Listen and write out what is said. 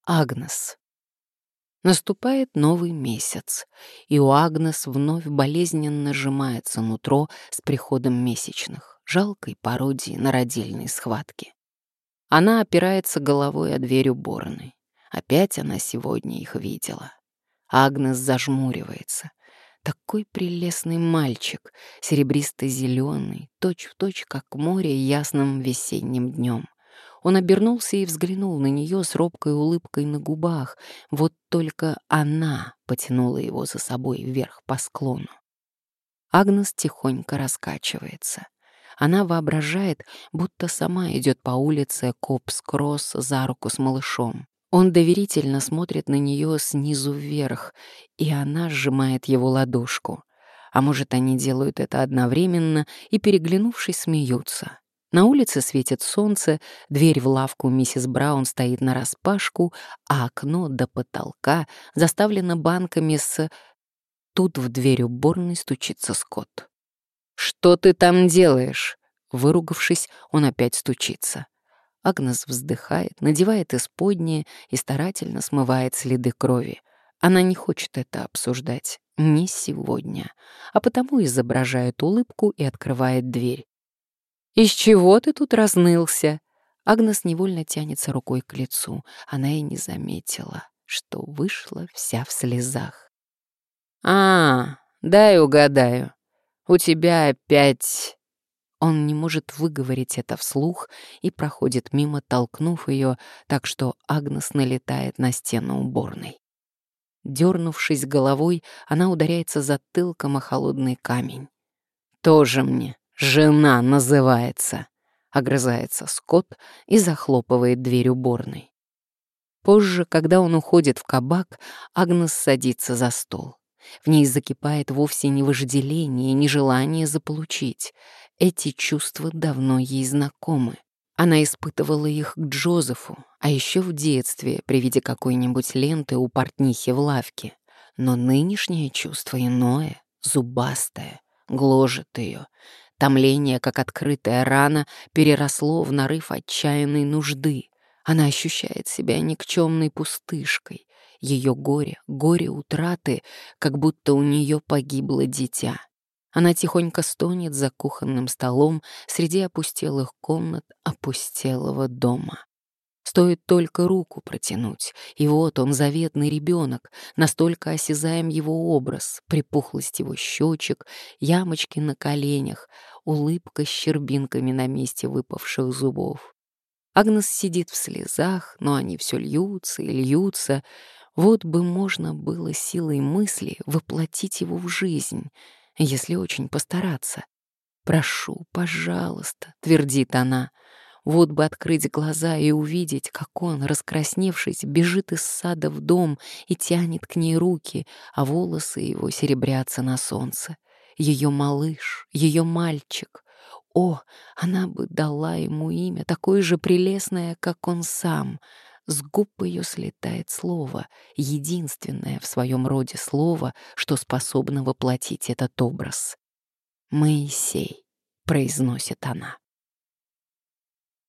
Агнес. Наступает новый месяц, и у Агнес вновь болезненно сжимается нутро с приходом месячных, жалкой пародии на родильные схватки. Она опирается головой о дверь уборной. Опять она сегодня их видела. Агнес зажмуривается. Такой прелестный мальчик, серебристо-зеленый, точь-в-точь, как море ясным весенним днем. Он обернулся и взглянул на нее с робкой улыбкой на губах. Вот только она потянула его за собой вверх по склону. Агнес тихонько раскачивается. Она воображает, будто сама идет по улице Копс-Кросс за руку с малышом. Он доверительно смотрит на нее снизу вверх, и она сжимает его ладошку. А может, они делают это одновременно и, переглянувшись, смеются. На улице светит солнце, дверь в лавку миссис Браун стоит нараспашку, а окно до потолка заставлено банками с... Тут в дверь уборной стучится Скотт. «Что ты там делаешь?» Выругавшись, он опять стучится. Агнес вздыхает, надевает исподнее и старательно смывает следы крови. Она не хочет это обсуждать. Не сегодня. А потому изображает улыбку и открывает дверь. «Из чего ты тут разнылся?» Агнес невольно тянется рукой к лицу. Она и не заметила, что вышла вся в слезах. Дай угадаю. У тебя опять...» Он не может выговорить это вслух и проходит мимо, толкнув ее, так что Агнес налетает на стену уборной. Дернувшись головой, она ударяется затылком о холодный камень. «Тоже мне жена называется», — огрызается Скотт и захлопывает дверь уборной. Позже, когда он уходит в кабак, Агнес садится за стол. В ней закипает вовсе не вожделение, не желание заполучить. Эти чувства давно ей знакомы. Она испытывала их к Джозефу, а еще в детстве при виде какой-нибудь ленты у портнихи в лавке. Но нынешнее чувство иное, зубастое, гложет ее. Томление, как открытая рана, переросло в нарыв отчаянной нужды. Она ощущает себя никчемной пустышкой. Ее горе, горе утраты, как будто у нее погибло дитя. Она тихонько стонет за кухонным столом среди опустелых комнат опустелого дома. Стоит только руку протянуть, и вот он, заветный ребенок, настолько осязаем его образ, припухлость его щечек, ямочки на коленях, улыбка с щербинками на месте выпавших зубов. Агнес сидит в слезах, но они все льются и льются. Вот бы можно было силой мысли воплотить его в жизнь, если очень постараться. «Прошу, пожалуйста», — твердит она. Вот бы открыть глаза и увидеть, как он, раскрасневшись, бежит из сада в дом и тянет к ней руки, а волосы его серебрятся на солнце. Ее малыш, ее мальчик. О, она бы дала ему имя, такое же прелестное, как он сам. С губ ее слетает слово, единственное в своем роде слово, что способно воплотить этот образ. «Моисей», — произносит она.